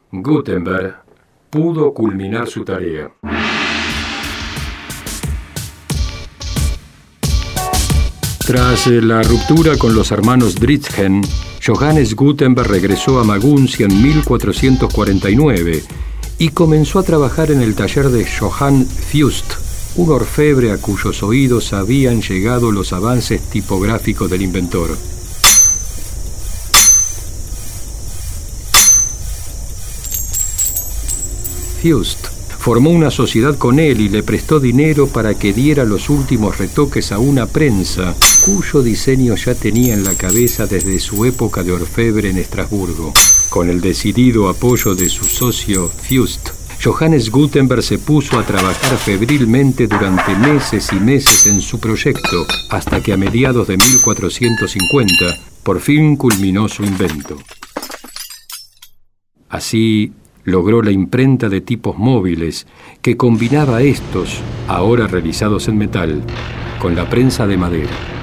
Gutenberg pudo culminar su tarea. Tras la ruptura con los hermanos Dritzhn, Johannes Gutenberg regresó a Maguncia en 1449 y comenzó a trabajar en el taller de Johann Fust, un orfebre a cuyos oídos habían llegado los avances tipográficos del inventor. Fust formó una sociedad con él y le prestó dinero para que diera los últimos retoques a una prensa cuyo diseño ya tenía en la cabeza desde su época de orfebre en Estrasburgo. Con el decidido apoyo de su socio Fust, Johannes Gutenberg se puso a trabajar febrilmente durante meses y meses en su proyecto, hasta que a mediados de 1450 por fin culminó su invento. Así logró la imprenta de tipos móviles que combinaba estos, ahora realizados en metal, con la prensa de madera.